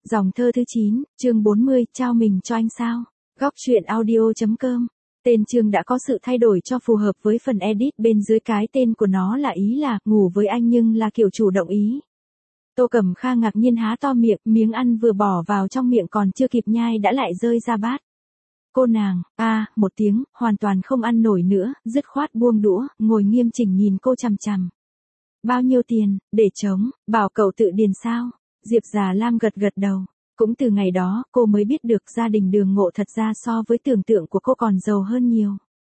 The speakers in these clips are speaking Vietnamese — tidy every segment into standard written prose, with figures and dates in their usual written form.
Dòng thơ thứ 9, chương 40, trao mình cho anh sao? Góc truyện audio.com. Tên chương đã có sự thay đổi cho phù hợp với phần edit bên dưới, cái tên của nó là ý là ngủ với anh nhưng là kiểu chủ động ý. Tô Cẩm Kha ngạc nhiên há to miệng, miếng ăn vừa bỏ vào trong miệng còn chưa kịp nhai đã lại rơi ra bát. Cô nàng, một tiếng, hoàn toàn không ăn nổi nữa, dứt khoát buông đũa, ngồi nghiêm chỉnh nhìn cô chằm chằm. Bao nhiêu tiền, để trống, bảo cậu tự điền sao? Diệp Già Lam gật gật đầu. Cũng từ ngày đó, cô mới biết được gia đình Đường Ngộ thật ra so với tưởng tượng của cô còn giàu hơn nhiều.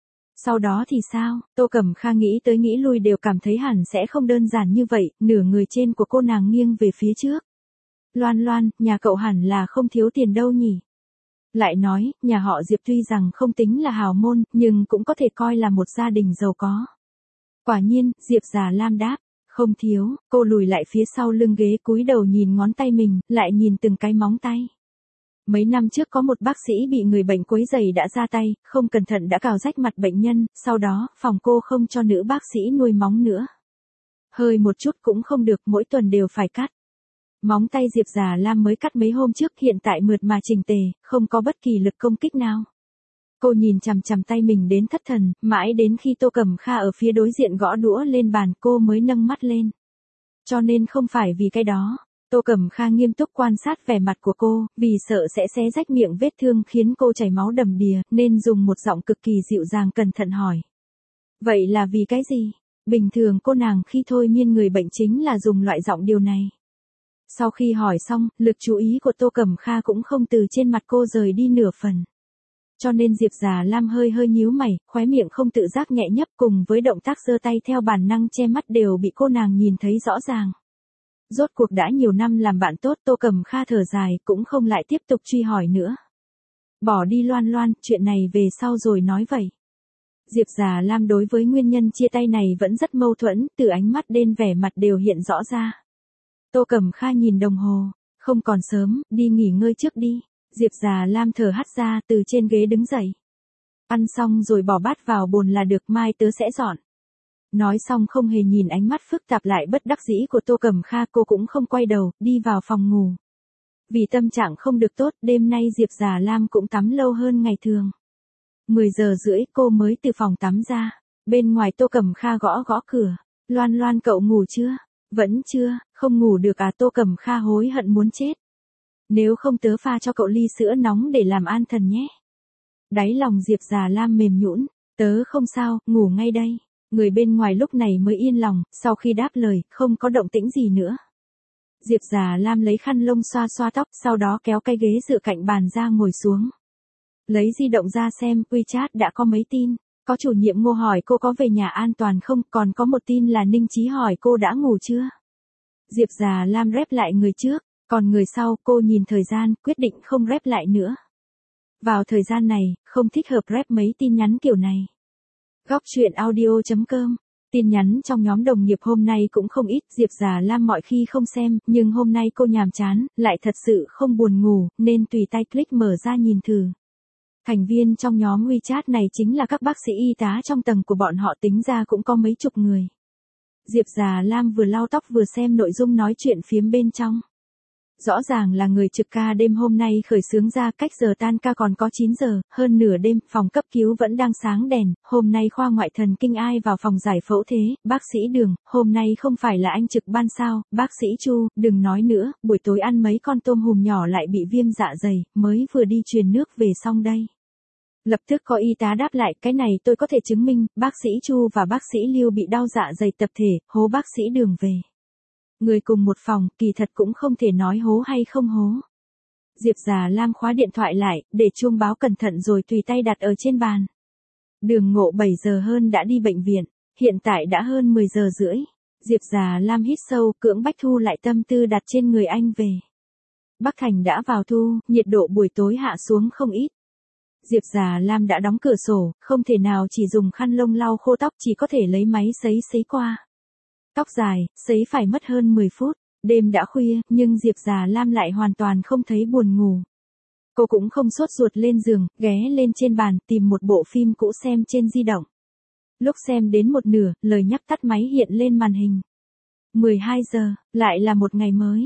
Sau đó thì sao? Tô Cẩm Kha nghĩ tới nghĩ lui đều cảm thấy hẳn sẽ không đơn giản như vậy, nửa người trên của cô nàng nghiêng về phía trước. Loan Loan, nhà cậu hẳn là không thiếu tiền đâu nhỉ? Lại nói, nhà họ Diệp tuy rằng không tính là hào môn, nhưng cũng có thể coi là một gia đình giàu có. Quả nhiên, Diệp Già Lam đáp. Không thiếu, cô lùi lại phía sau lưng ghế cúi đầu nhìn ngón tay mình, lại nhìn từng cái móng tay. Mấy năm trước có một bác sĩ bị người bệnh quấy rầy đã ra tay, không cẩn thận đã cào rách mặt bệnh nhân, sau đó, phòng cô không cho nữ bác sĩ nuôi móng nữa. Hơi một chút cũng không được, mỗi tuần đều phải cắt. Móng tay Diệp Già Lam mới cắt mấy hôm trước, hiện tại mượt mà chỉnh tề, không có bất kỳ lực công kích nào. Cô nhìn chằm chằm tay mình đến thất thần, mãi đến khi Tô Cẩm Kha ở phía đối diện gõ đũa lên bàn cô mới nâng mắt lên. Cho nên không phải vì cái đó. Tô Cẩm Kha nghiêm túc quan sát vẻ mặt của cô, vì sợ sẽ xé rách miệng vết thương khiến cô chảy máu đầm đìa, nên dùng một giọng cực kỳ dịu dàng cẩn thận hỏi. Vậy là vì cái gì? Bình thường cô nàng khi thôi miên người bệnh chính là dùng loại giọng điều này. Sau khi hỏi xong, lực chú ý của Tô Cẩm Kha cũng không từ trên mặt cô rời đi nửa phần. Cho nên Diệp Già Lam hơi nhíu mày, khóe miệng không tự giác nhẹ nhấp cùng với động tác giơ tay theo bản năng che mắt đều bị cô nàng nhìn thấy rõ ràng. Rốt cuộc đã nhiều năm làm bạn tốt, Tô Cẩm Kha thở dài cũng không lại tiếp tục truy hỏi nữa. Bỏ đi Loan Loan, chuyện này về sau rồi nói vậy. Diệp Già Lam đối với nguyên nhân chia tay này vẫn rất mâu thuẫn, từ ánh mắt đến vẻ mặt đều hiện rõ ra. Tô Cẩm Kha nhìn đồng hồ, không còn sớm, đi nghỉ ngơi trước đi. Diệp Già Lam thở hắt ra từ trên ghế đứng dậy. Ăn xong rồi bỏ bát vào bồn là được, mai tớ sẽ dọn. Nói xong không hề nhìn ánh mắt phức tạp lại bất đắc dĩ của Tô Cẩm Kha, cô cũng không quay đầu, đi vào phòng ngủ. Vì tâm trạng không được tốt, đêm nay Diệp Già Lam cũng tắm lâu hơn ngày thường. 10 giờ rưỡi cô mới từ phòng tắm ra. Bên ngoài Tô Cẩm Kha gõ cửa. Loan Loan cậu ngủ chưa? Vẫn chưa, không ngủ được à? Tô Cẩm Kha hối hận muốn chết. Nếu không tớ pha cho cậu ly sữa nóng để làm an thần nhé. Đáy lòng Diệp Già Lam mềm nhũn, tớ không sao, ngủ ngay đây. Người bên ngoài lúc này mới yên lòng, sau khi đáp lời, không có động tĩnh gì nữa. Diệp Già Lam lấy khăn lông xoa xoa tóc, sau đó kéo cái ghế dựa cạnh bàn ra ngồi xuống. Lấy di động ra xem, WeChat đã có mấy tin. Có chủ nhiệm Ngô hỏi cô có về nhà an toàn không, còn có một tin là Ninh Chí hỏi cô đã ngủ chưa. Diệp Già Lam rep lại người trước. Còn người sau, cô nhìn thời gian, quyết định không rep lại nữa. Vào thời gian này, không thích hợp rep mấy tin nhắn kiểu này. Góc truyện audio.com. Tin nhắn trong nhóm đồng nghiệp hôm nay cũng không ít, Diệp Già Lam mọi khi không xem, nhưng hôm nay cô nhàm chán, lại thật sự không buồn ngủ, nên tùy tay click mở ra nhìn thử. Thành viên trong nhóm WeChat này chính là các bác sĩ y tá trong tầng của bọn họ, tính ra cũng có mấy chục người. Diệp Già Lam vừa lau tóc vừa xem nội dung nói chuyện phiếm bên trong. Rõ ràng là người trực ca đêm hôm nay khởi xướng ra, cách giờ tan ca còn có 9 giờ, hơn nửa đêm, phòng cấp cứu vẫn đang sáng đèn, hôm nay khoa ngoại thần kinh ai vào phòng giải phẫu thế, bác sĩ Đường, hôm nay không phải là anh trực ban sao, bác sĩ Chu, đừng nói nữa, buổi tối ăn mấy con tôm hùm nhỏ lại bị viêm dạ dày, mới vừa đi truyền nước về xong đây. Lập tức có y tá đáp lại, cái này tôi có thể chứng minh, bác sĩ Chu và bác sĩ Lưu bị đau dạ dày tập thể, hố bác sĩ Đường về. Người cùng một phòng, kỳ thật cũng không thể nói hố hay không hố. Diệp Già Lam khóa điện thoại lại, để chuông báo cẩn thận rồi tùy tay đặt ở trên bàn. Đường Ngộ 7 giờ hơn đã đi bệnh viện, hiện tại đã hơn 10 giờ rưỡi. Diệp Già Lam hít sâu, cưỡng bách thu lại tâm tư đặt trên người anh về. Bắc Thành đã vào thu, nhiệt độ buổi tối hạ xuống không ít. Diệp Già Lam đã đóng cửa sổ, không thể nào chỉ dùng khăn lông lau khô tóc, chỉ có thể lấy máy sấy qua. Tóc dài, sấy phải mất hơn 10 phút, đêm đã khuya, nhưng Diệp Già Lam lại hoàn toàn không thấy buồn ngủ. Cô cũng không sốt ruột lên giường, ghé lên trên bàn, tìm một bộ phim cũ xem trên di động. Lúc xem đến một nửa, lời nhắc tắt máy hiện lên màn hình. 12 giờ, lại là một ngày mới.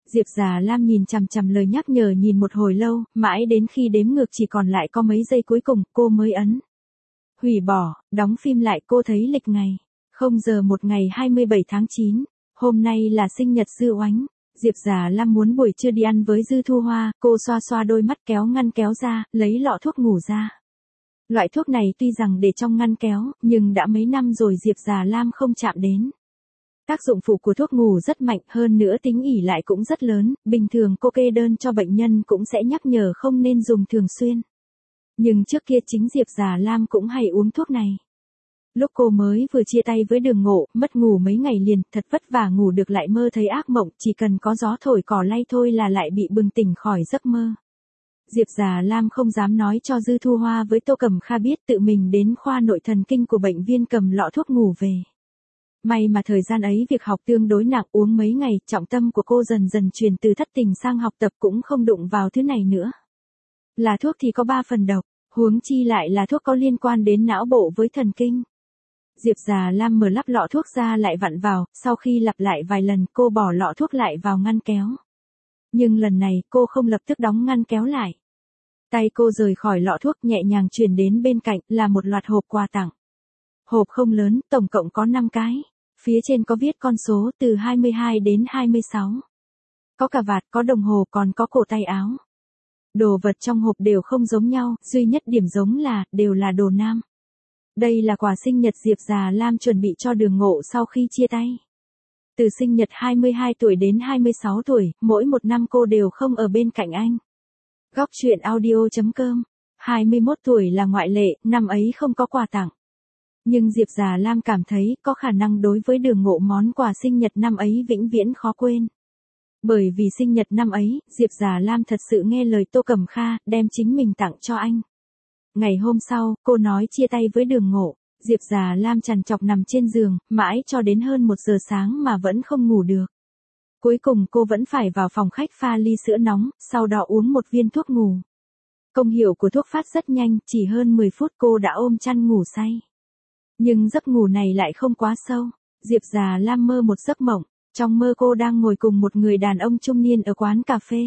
Diệp Già Lam nhìn chằm chằm lời nhắc nhở nhìn một hồi lâu, mãi đến khi đếm ngược chỉ còn lại có mấy giây cuối cùng, cô mới ấn hủy bỏ, đóng phim lại. Cô thấy lịch ngày, 0:01 ngày 27 tháng 9, hôm nay là sinh nhật Dư Oánh. Diệp Già Lam muốn buổi trưa đi ăn với Dư Thu Hoa, cô xoa xoa đôi mắt kéo ngăn kéo ra, lấy lọ thuốc ngủ ra. Loại thuốc này tuy rằng để trong ngăn kéo, nhưng đã mấy năm rồi Diệp Già Lam không chạm đến. Tác dụng phụ của thuốc ngủ rất mạnh, hơn nữa tính ỉ lại cũng rất lớn, bình thường cô kê đơn cho bệnh nhân cũng sẽ nhắc nhở không nên dùng thường xuyên. Nhưng trước kia chính Diệp Già Lam cũng hay uống thuốc này. Lúc cô mới vừa chia tay với Đường Ngộ, mất ngủ mấy ngày liền, thật vất vả ngủ được lại mơ thấy ác mộng, chỉ cần có gió thổi cỏ lay thôi là lại bị bừng tỉnh khỏi giấc mơ. Diệp Già Lam không dám nói cho Dư Thu Hoa với Tô Cẩm Kha biết, tự mình đến khoa nội thần kinh của bệnh viện cầm lọ thuốc ngủ về. May mà thời gian ấy việc học tương đối nặng, uống mấy ngày, trọng tâm của cô dần dần chuyển từ thất tình sang học tập, cũng không đụng vào thứ này nữa. Là thuốc thì có 3 phần độc, huống chi lại là thuốc có liên quan đến não bộ với thần kinh. Diệp Già Lam mở lắp lọ thuốc ra lại vặn vào, sau khi lặp lại vài lần cô bỏ lọ thuốc lại vào ngăn kéo. Nhưng lần này cô không lập tức đóng ngăn kéo lại. Tay cô rời khỏi lọ thuốc, nhẹ nhàng chuyển đến bên cạnh là một loạt hộp quà tặng. Hộp không lớn, tổng cộng có 5 cái. Phía trên có viết con số từ 22 đến 26. Có cà vạt, có đồng hồ, còn có cổ tay áo. Đồ vật trong hộp đều không giống nhau, duy nhất điểm giống là, đều là đồ nam. Đây là quà sinh nhật Diệp Già Lam chuẩn bị cho Đường Ngộ sau khi chia tay. Từ sinh nhật 22 tuổi đến 26 tuổi, mỗi một năm cô đều không ở bên cạnh anh. Góc truyện audio.com, 21 tuổi là ngoại lệ, năm ấy không có quà tặng. Nhưng Diệp Già Lam cảm thấy có khả năng đối với Đường Ngộ món quà sinh nhật năm ấy vĩnh viễn khó quên. Bởi vì sinh nhật năm ấy, Diệp Già Lam thật sự nghe lời Tô Cẩm Kha, đem chính mình tặng cho anh. Ngày hôm sau, cô nói chia tay với Đường Ngộ. Diệp Già Lam trằn trọc nằm trên giường, mãi cho đến hơn 1 giờ sáng mà vẫn không ngủ được. Cuối cùng cô vẫn phải vào phòng khách pha ly sữa nóng, sau đó uống một viên thuốc ngủ. Công hiệu của thuốc phát rất nhanh, chỉ hơn 10 phút cô đã ôm chăn ngủ say. Nhưng giấc ngủ này lại không quá sâu. Diệp Già Lam mơ một giấc mộng. Trong mơ cô đang ngồi cùng một người đàn ông trung niên ở quán cà phê.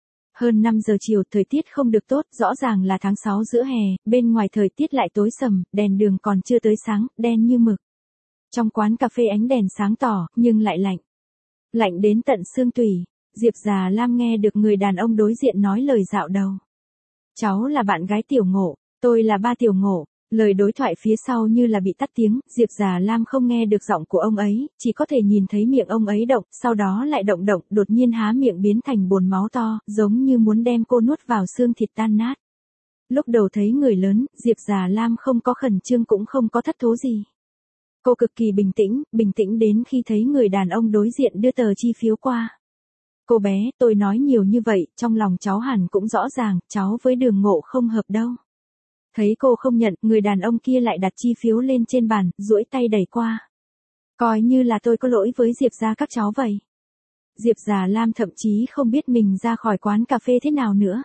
Hơn 5 giờ chiều, thời tiết không được tốt, rõ ràng là tháng 6 giữa hè, bên ngoài thời tiết lại tối sầm, đèn đường còn chưa tới sáng, đen như mực. Trong quán cà phê ánh đèn sáng tỏ, nhưng lại lạnh. Lạnh đến tận xương tủy. Diệp Già Lam nghe được người đàn ông đối diện nói lời dạo đầu. Cháu là bạn gái Tiểu Ngộ, tôi là ba Tiểu Ngộ. Lời đối thoại phía sau như là bị tắt tiếng, Diệp Già Lam không nghe được giọng của ông ấy, chỉ có thể nhìn thấy miệng ông ấy động, sau đó lại động, đột nhiên há miệng biến thành bồn máu to, giống như muốn đem cô nuốt vào xương thịt tan nát. Lúc đầu thấy người lớn, Diệp Già Lam không có khẩn trương cũng không có thất thố gì. Cô cực kỳ bình tĩnh đến khi thấy người đàn ông đối diện đưa tờ chi phiếu qua. Cô bé, tôi nói nhiều như vậy, trong lòng cháu hẳn cũng rõ ràng, cháu với Đường Ngộ không hợp đâu. Thấy cô không nhận, người đàn ông kia lại đặt chi phiếu lên trên bàn, duỗi tay đẩy qua. Coi như là tôi có lỗi với Diệp gia các cháu vậy. Diệp Già Lam thậm chí không biết mình ra khỏi quán cà phê thế nào nữa.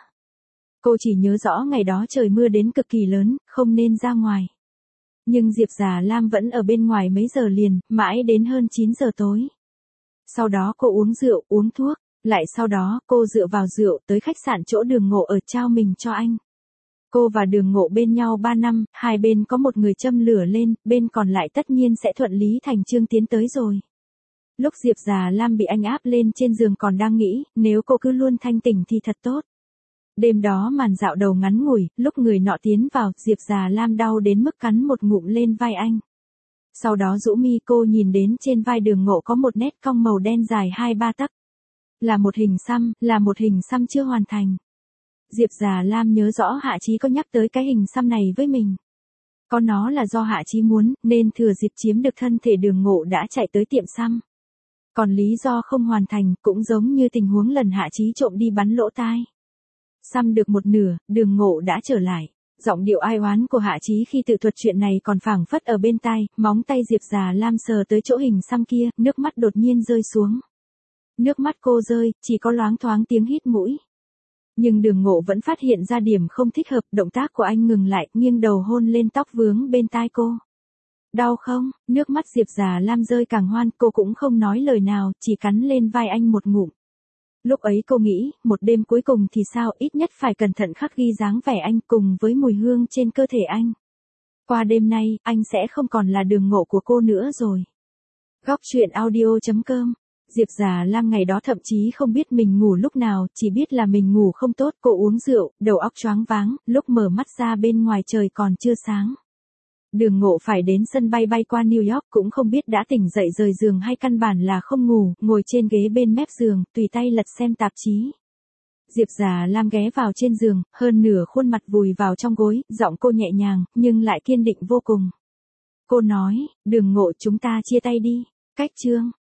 Cô chỉ nhớ rõ ngày đó trời mưa đến cực kỳ lớn, không nên ra ngoài. Nhưng Diệp Già Lam vẫn ở bên ngoài mấy giờ liền, mãi đến hơn 9 giờ tối. Sau đó cô uống rượu, uống thuốc, lại sau đó cô dựa vào rượu tới khách sạn chỗ Đường Ngộ ở trao mình cho anh. Cô và Đường Ngộ bên nhau 3 năm, hai bên có một người châm lửa lên, bên còn lại tất nhiên sẽ thuận lý thành chương tiến tới rồi. Lúc Diệp Già Lam bị anh áp lên trên giường còn đang nghĩ, nếu cô cứ luôn thanh tỉnh thì thật tốt. Đêm đó màn dạo đầu ngắn ngủi, lúc người nọ tiến vào, Diệp Già Lam đau đến mức cắn một ngụm lên vai anh. Sau đó rũ mi cô nhìn đến trên vai Đường Ngộ có một nét cong màu đen dài 2-3 tấc. Là một hình xăm chưa hoàn thành. Diệp Già Lam nhớ rõ Hạ Chí có nhắc tới cái hình xăm này với mình. Có nó là do Hạ Chí muốn, nên thừa dịp chiếm được thân thể Đường Ngộ đã chạy tới tiệm xăm. Còn lý do không hoàn thành, cũng giống như tình huống lần Hạ Chí trộm đi bắn lỗ tai. Xăm được một nửa, Đường Ngộ đã trở lại. Giọng điệu ai oán của Hạ Chí khi tự thuật chuyện này còn phảng phất ở bên tai, móng tay Diệp Già Lam sờ tới chỗ hình xăm kia, nước mắt đột nhiên rơi xuống. Nước mắt cô rơi, chỉ có loáng thoáng tiếng hít mũi. Nhưng Đường Ngộ vẫn phát hiện ra điểm không thích hợp, động tác của anh ngừng lại, nghiêng đầu hôn lên tóc vướng bên tai cô. Đau không? Nước mắt Diệp Già Lam rơi càng hoan, cô cũng không nói lời nào, chỉ cắn lên vai anh một ngụm. Lúc ấy cô nghĩ, một đêm cuối cùng thì sao, ít nhất phải cẩn thận khắc ghi dáng vẻ anh cùng với mùi hương trên cơ thể anh. Qua đêm nay, anh sẽ không còn là Đường Ngộ của cô nữa rồi. Góc truyện audio.com. Diệp Già Lam ngày đó thậm chí không biết mình ngủ lúc nào, chỉ biết là mình ngủ không tốt, cô uống rượu, đầu óc choáng váng, lúc mở mắt ra bên ngoài trời còn chưa sáng. Đường Ngộ phải đến sân bay bay qua New York cũng không biết đã tỉnh dậy rời giường hay căn bản là không ngủ, ngồi trên ghế bên mép giường, tùy tay lật xem tạp chí. Diệp Già Lam ghé vào trên giường, hơn nửa khuôn mặt vùi vào trong gối, giọng cô nhẹ nhàng, nhưng lại kiên định vô cùng. Cô nói, Đường Ngộ chúng ta chia tay đi. Cách chương